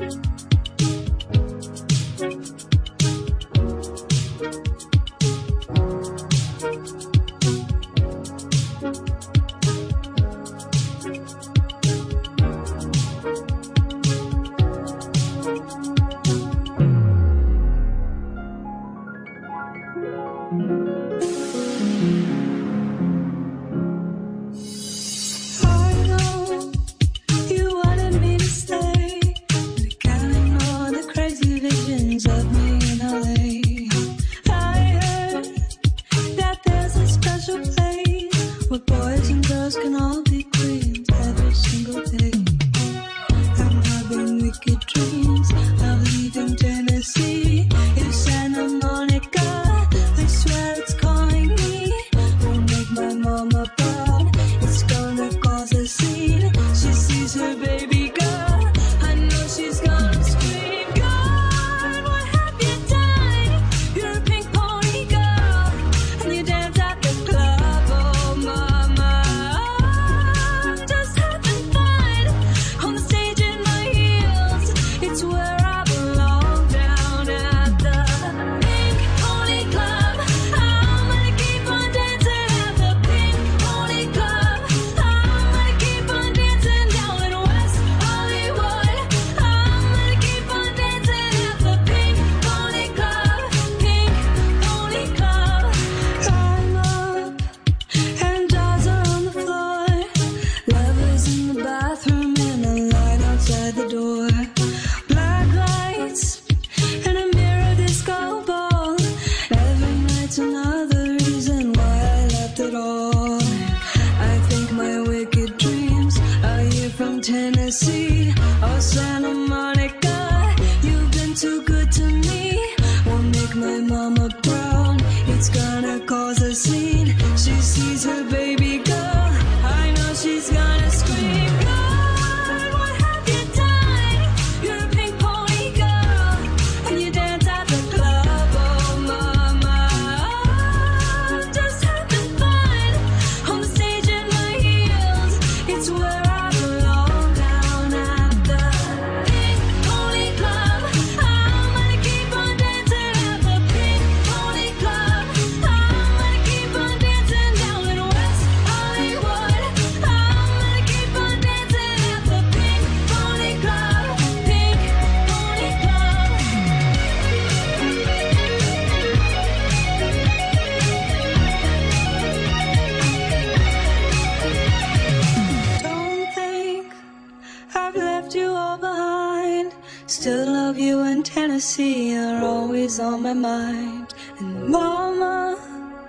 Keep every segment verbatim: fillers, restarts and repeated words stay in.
On my mind, and mama,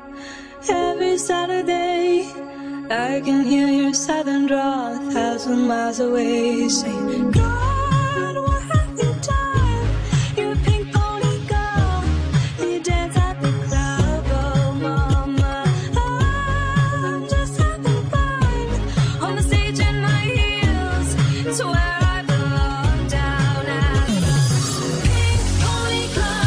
every Saturday I can hear your southern drawl a thousand miles away, saying, God, what have you done? You're a pink pony girl, and you dance at the club. Oh mama, I'm just having fun on the stage in my heels. It's where I belong, down at the Pink Pony Club.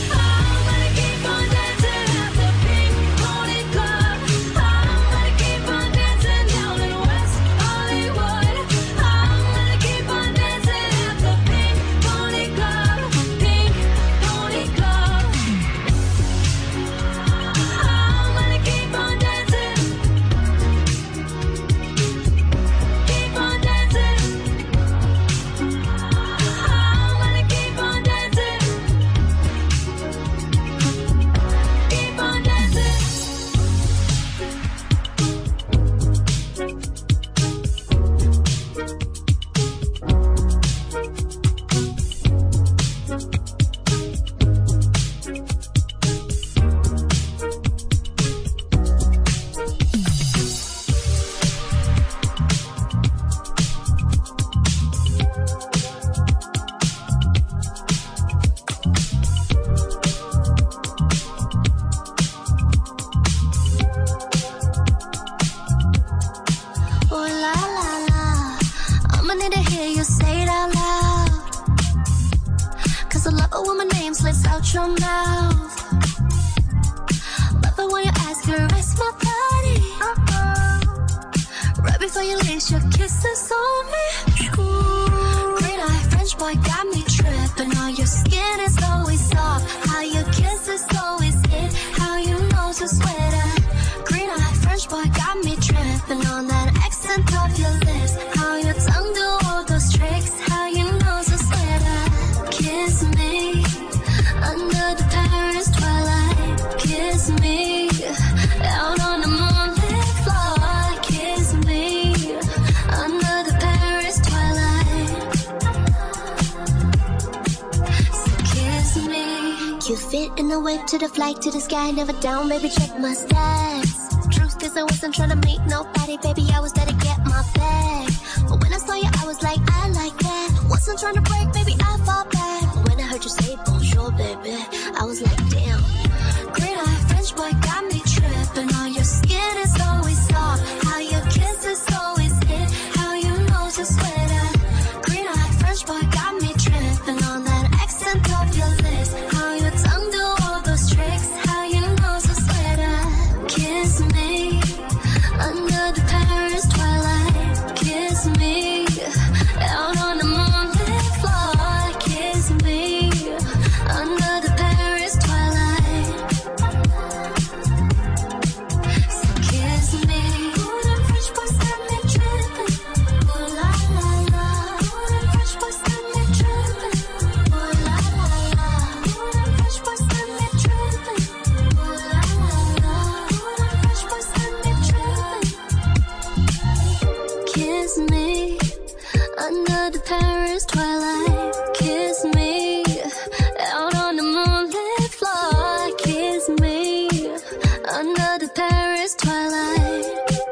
Your mouth. Love it when you ask her, rest my body. Uh-oh. Right before you leave, your kisses on me. Ooh. Green eye, French French boy got me tripping. How your skin is always soft, how your kiss is always hit, how your nose is sweater. Green eyed French boy got me tripping on that accent of your lips, how your tongue do all those tricks, how your nose is sweater. Kiss me under the Paris twilight. Kiss me out on the moonlit floor. Kiss me under the Paris twilight. So kiss me. You fit in the wave to the flight to the sky, never down, baby, check my stats. Truth is I wasn't trying to meet nobody, baby, I was there to get my bag. But when I saw you, I was like, I like that. Wasn't trying to break, baby, I fall back. But when I heard you say bonjour, baby, I was like, damn. Green eyed French boy got me tripping. How your skin is always soft, how your kiss is always hit, how your nose is sweater. Green eyed French boy got me tripping on that accent of your lips, how your tongue do all those tricks, how your nose is sweater. Kiss me under the Paris twilight. Kiss me out on the moonlit floor. Kiss me under the Paris twilight. So kiss me. Ooh, them French boys got me tripping. Ooh la la la. Ooh, them French boys got me tripping. Ooh la la la. Ooh, them French boys got me tripping. Ooh la la la. Ooh, them French boys got me tripping. Kiss me under the Paris twilight. Kiss me out on the moonlit floor. Kiss me under the Paris twilight.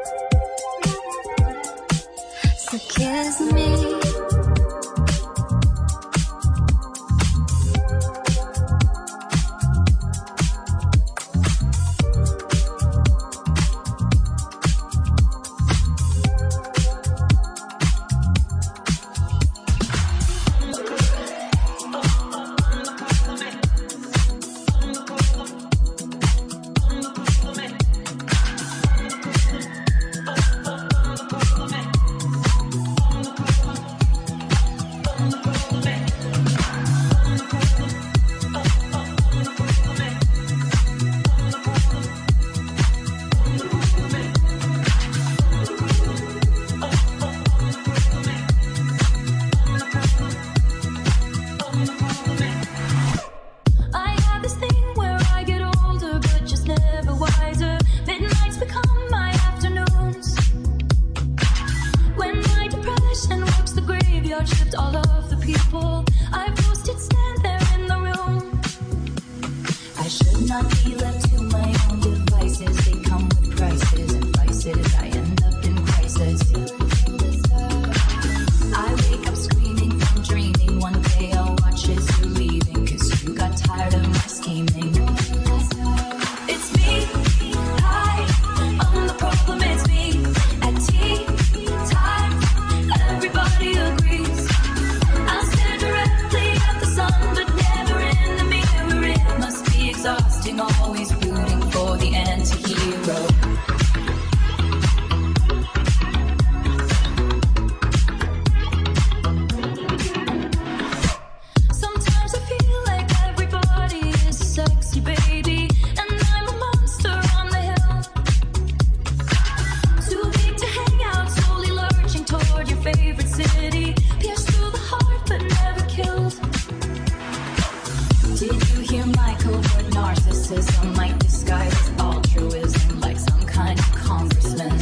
So kiss me. I have this thing where I get older, but just never wiser. Midnights become my afternoons. When my depression walks the graveyard shift, all of the people I've posted stand there in the room. I should not be left to my own devices. They come with prices and vices. I end up in crisis. I wake up screaming from dreaming. One day I'll watch as you're leaving, 'cause you got tired of my scheming. It's me, hi, I'm the problem, it's me. At tea time, everybody agrees. I stare directly at the sun, but never in the mirror. It must be exhausting, always rooting for the anti-hero. Sometimes I feel like everybody is a sexy baby, and I'm a monster on the hill. Too big to hang out, slowly lurching toward your favorite city. Pierced through the heart, but never killed. Did you hear my covert narcissism might disguise as altruism, like some kind of congressman?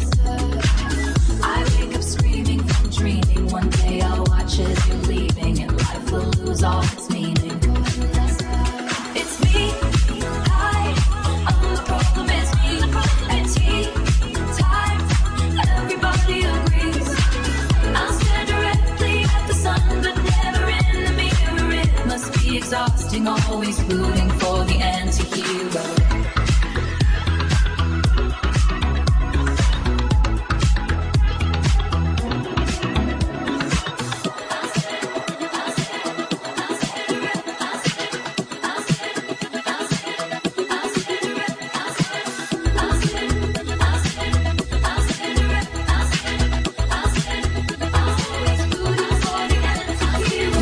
I wake up screaming from dreaming. One day I'll watch as you're leaving, and life will lose all its meaning. It's me, hi, I'm the problem, it's me. At tea time, everybody agrees. I stare directly at the sun, but never in the mirror. It must be exhausting, always rooting for the anti-hero. Hero.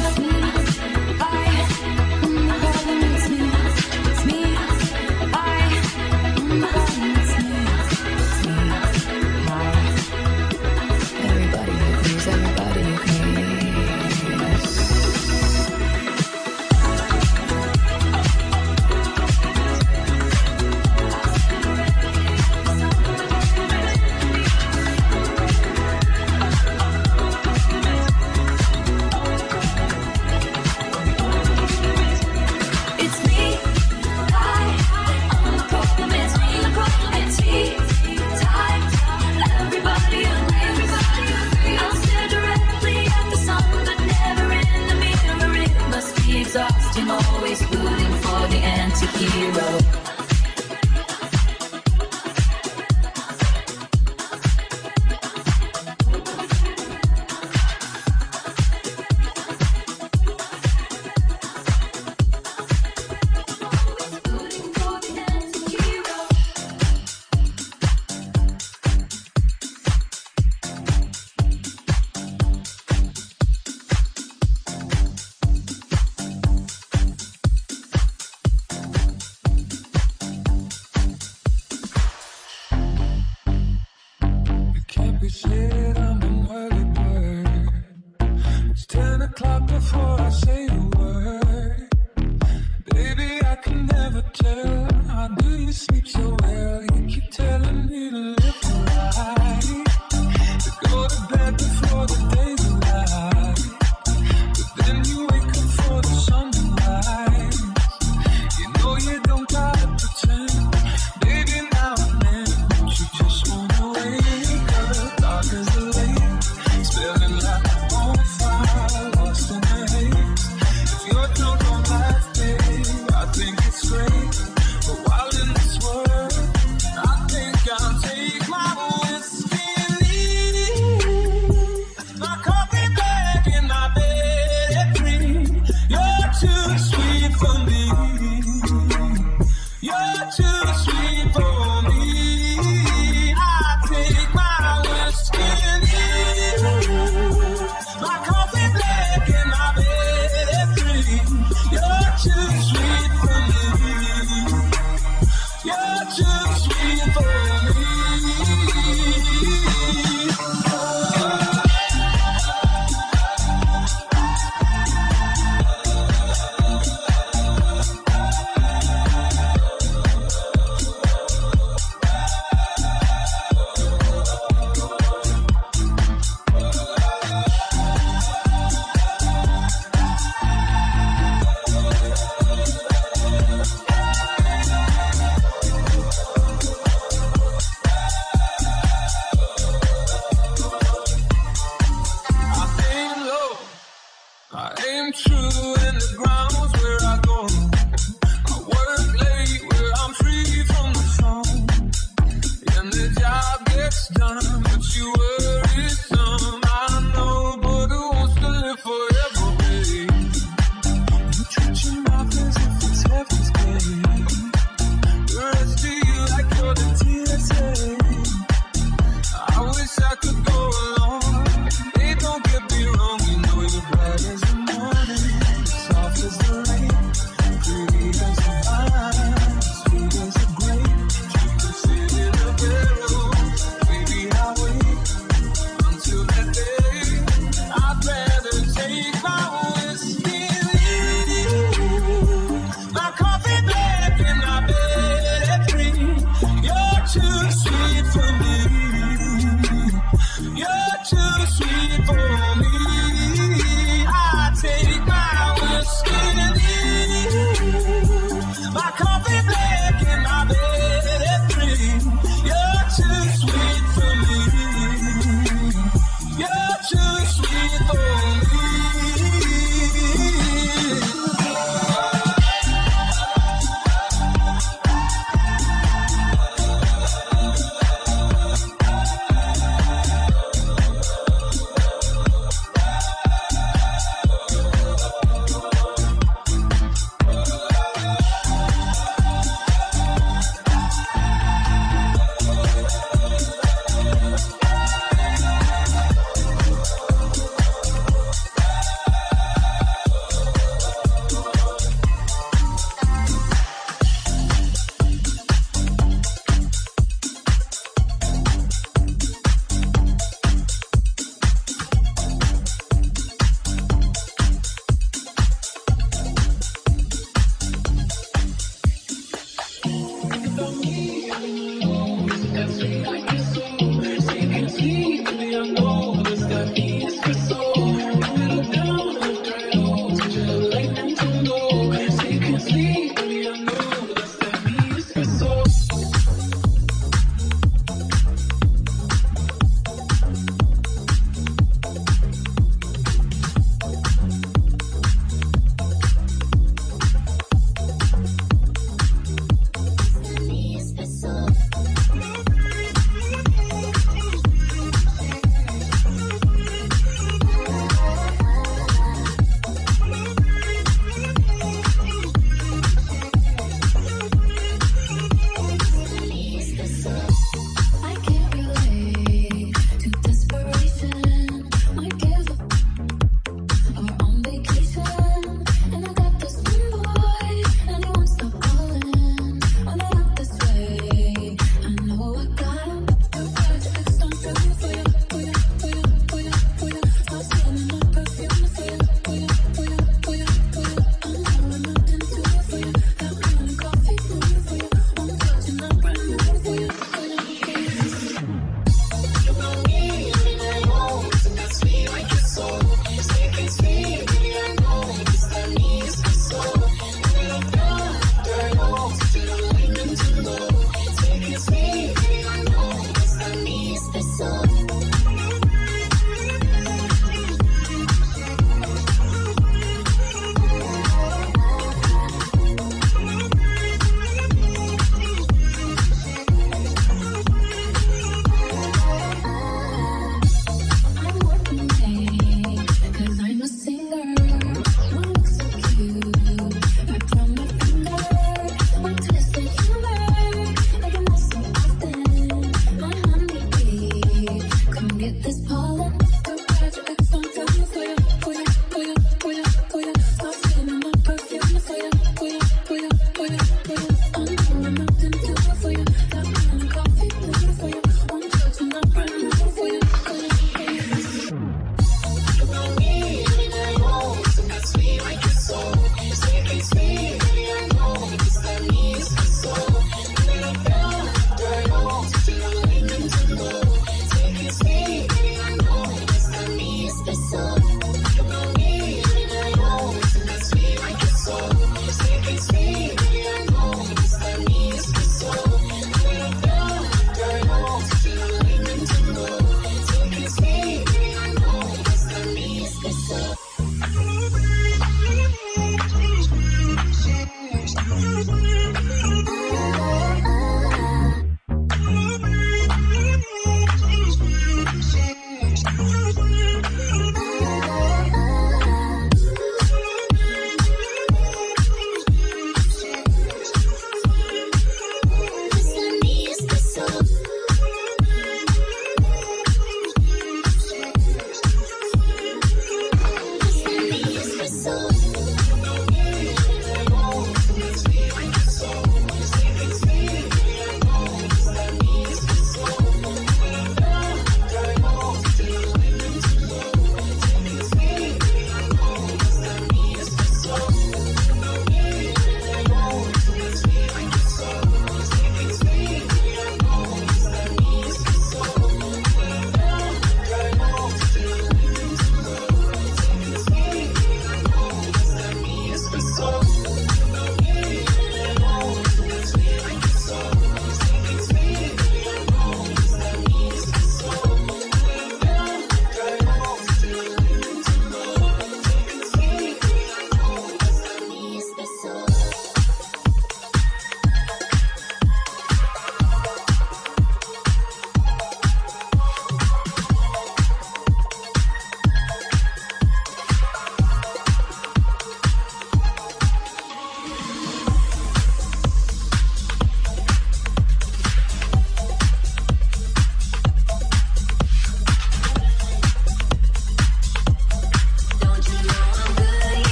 Soft as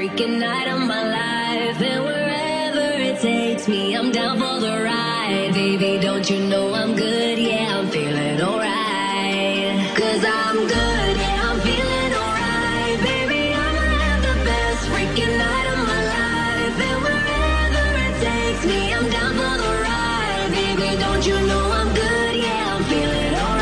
freaking night of my life. And wherever it takes me, I'm down for the ride. Baby, don't you know I'm good? Yeah, I'm feeling alright. Cause I'm good, yeah, I'm feeling alright. Baby, I'ma have the best freaking night of my life. And wherever it takes me, I'm down for the ride. Baby, don't you know I'm good? Yeah, I'm feeling alright.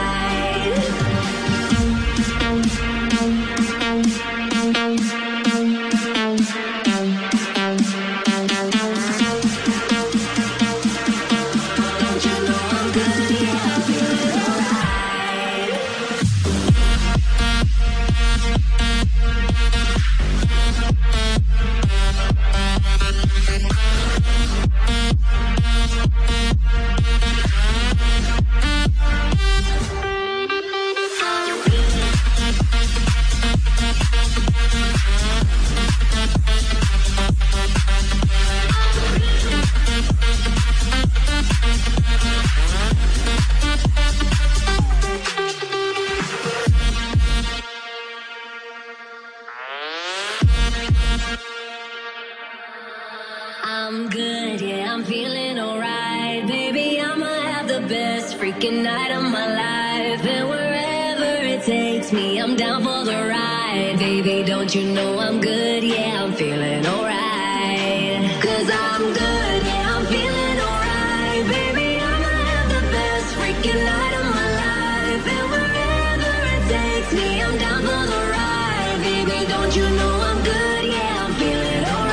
I'm good, yeah, I'm feeling alright. Baby, I'ma have the best freaking night of my life. And wherever it takes me, I'm down for the ride. Baby, don't you know I'm good? Yeah, I'm feeling alright. Cause I'm good, yeah, I'm feeling alright. Baby, I'ma have the best freaking night of my life. And wherever it takes me, I'm down for the ride. Baby, don't you know I'm good? Yeah, I'm feeling alright.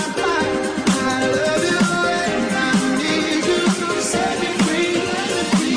Free.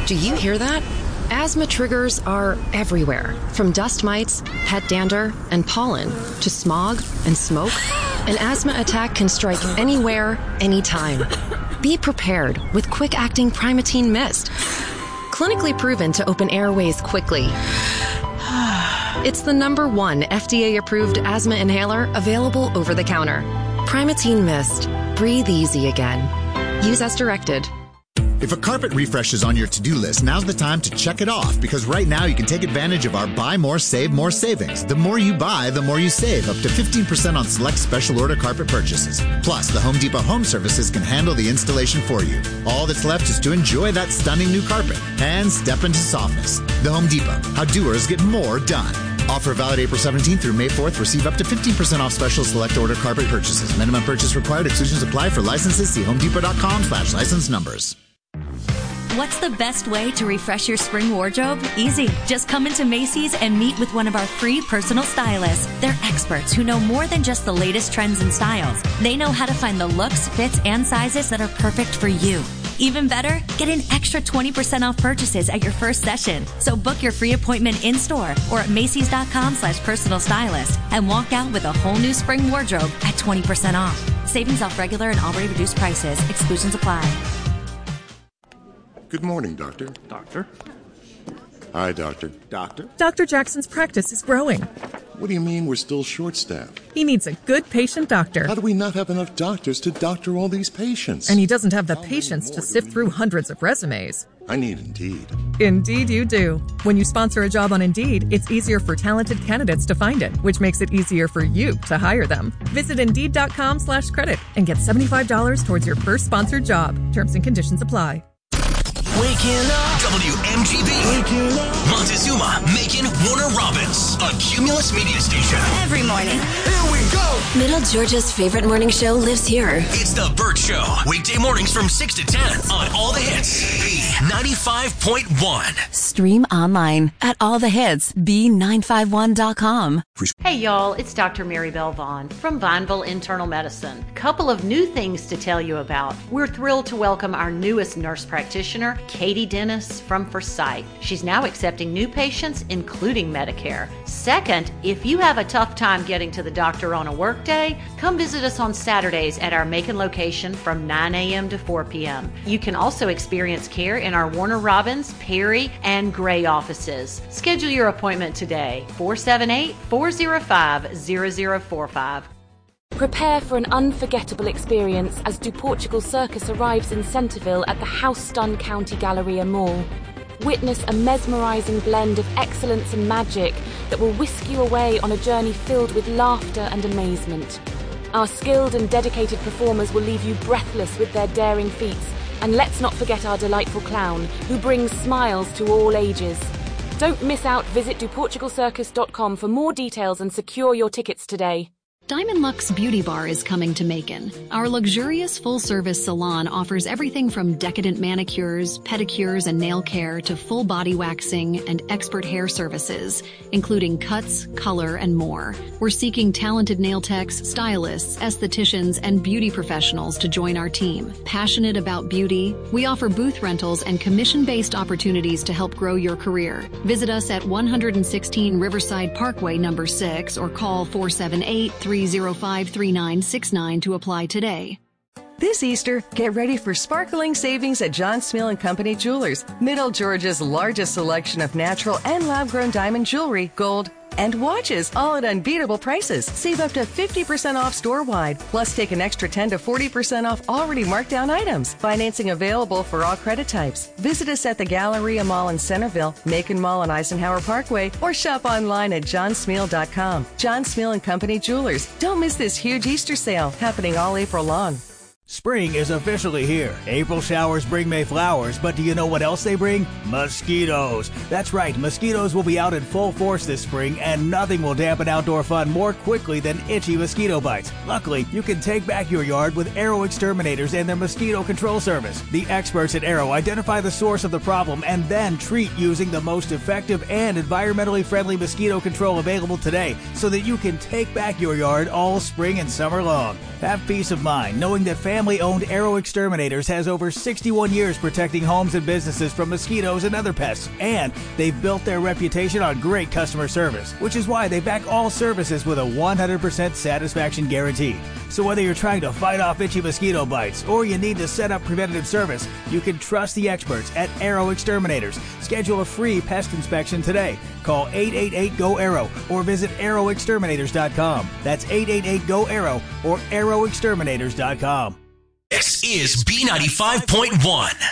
Do you hear that? Asthma triggers are everywhere, from dust mites, pet dander, and pollen, to smog and smoke. An asthma attack can strike anywhere, anytime. Be prepared with quick-acting Primatene Mist. Clinically proven to open airways quickly. It's the number one F D A-approved asthma inhaler available over the counter. Primatene Mist. Breathe easy again. Use as directed. If a carpet refresh is on your to-do list, now's the time to check it off, because right now you can take advantage of our Buy More, Save More savings. The more you buy, the more you save, up to fifteen percent on select special order carpet purchases. Plus, the Home Depot Home Services can handle the installation for you. All that's left is to enjoy that stunning new carpet and step into softness. The Home Depot, how doers get more done. Offer valid April seventeenth through May fourth. Receive up to fifteen percent off special select order carpet purchases. Minimum purchase required. Exclusions apply. For licenses, see homedepot.com slash license numbers. What's the best way to refresh your spring wardrobe? Easy. Just come into Macy's and meet with one of our free personal stylists. They're experts who know more than just the latest trends and styles. They know how to find the looks, fits, and sizes that are perfect for you. Even better, get an extra twenty percent off purchases at your first session. So book your free appointment in-store or at Macy's.com slash personal stylist and walk out with a whole new spring wardrobe at twenty percent off. Savings off regular and already reduced prices. Exclusions apply. Good morning, Doctor. Doctor? Hi, Doctor. Doctor? Doctor Jackson's practice is growing. What do you mean we're still short-staffed? He needs a good patient doctor. How do we not have enough doctors to doctor all these patients? And he doesn't have the patience to sift through hundreds of resumes. I need Indeed. Indeed you do. When you sponsor a job on Indeed, it's easier for talented candidates to find it, which makes it easier for you to hire them. Visit Indeed.com slash credit and get seventy-five dollars towards your first sponsored job. Terms and conditions apply. Waking up. W M G B. Waking up. Montezuma, Macon, Warner Robins. A Cumulus media station. Every morning. Here we go. Middle Georgia's favorite morning show lives here. It's The Burt Show. Weekday mornings from six to ten on All the Hits. B ninety-five point one. Stream online at all the hits b nine five one dot com. Hey y'all, it's Doctor Mary Bell Vaughn from Vineville Internal Medicine. Couple of new things to tell you about. We're thrilled to welcome our newest nurse practitioner, Katie Dennis from Forsyth. She's now accepting new patients, including Medicare. Second, if you have a tough time getting to the doctor on a work day, come visit us on Saturdays at our Macon location from nine a.m. to four p.m. You can also experience care in our Warner Robins, Perry, and Gray offices. Schedule your appointment today, four seven eight, four zero five, zero zero four five. Prepare for an unforgettable experience as Do Portugal Circus arrives in Centerville at the Houston County Galleria Mall. Witness a mesmerizing blend of excellence and magic that will whisk you away on a journey filled with laughter and amazement. Our skilled and dedicated performers will leave you breathless with their daring feats. And let's not forget our delightful clown, who brings smiles to all ages. Don't miss out. Visit do portugal circus dot com for more details and secure your tickets today. Diamond Luxe Beauty Bar is coming to Macon. Our luxurious full-service salon offers everything from decadent manicures, pedicures, and nail care to full body waxing and expert hair services, including cuts, color, and more. We're seeking talented nail techs, stylists, estheticians, and beauty professionals to join our team. Passionate about beauty, we offer booth rentals and commission-based opportunities to help grow your career. Visit us at one sixteen Riverside Parkway, number six, or call four seven eight, three zero five, three nine six nine to apply today. This Easter, get ready for sparkling savings at John Smil and Company Jewelers, Middle Georgia's largest selection of natural and lab-grown diamond jewelry, gold, and watches, all at unbeatable prices. Save up to fifty percent off store-wide, plus take an extra ten to forty percent off already marked down items. Financing available for all credit types. Visit us at the Galleria Mall in Centerville, Macon Mall on Eisenhower Parkway, or shop online at john smil dot com. John Smil and Company Jewelers. Don't miss this huge Easter sale happening all April long. Spring is officially here. April showers bring May flowers, but do you know what else they bring? Mosquitoes. That's right, mosquitoes will be out in full force this spring, and nothing will dampen outdoor fun more quickly than itchy mosquito bites. Luckily, you can take back your yard with Arrow Exterminators and their mosquito control service. The experts at Arrow identify the source of the problem and then treat using the most effective and environmentally friendly mosquito control available today so that you can take back your yard all spring and summer long. Have peace of mind knowing that family-owned Arrow Exterminators has over sixty-one years protecting homes and businesses from mosquitoes and other pests. And they've built their reputation on great customer service, which is why they back all services with a one hundred percent satisfaction guarantee. So whether you're trying to fight off itchy mosquito bites or you need to set up preventative service, you can trust the experts at Arrow Exterminators. Schedule a free pest inspection today. Call eight eight eight, G O, ARROW or visit arrow exterminators dot com. That's eight eight eight, G O, ARROW or arrow exterminators dot com. This is B ninety-five point one.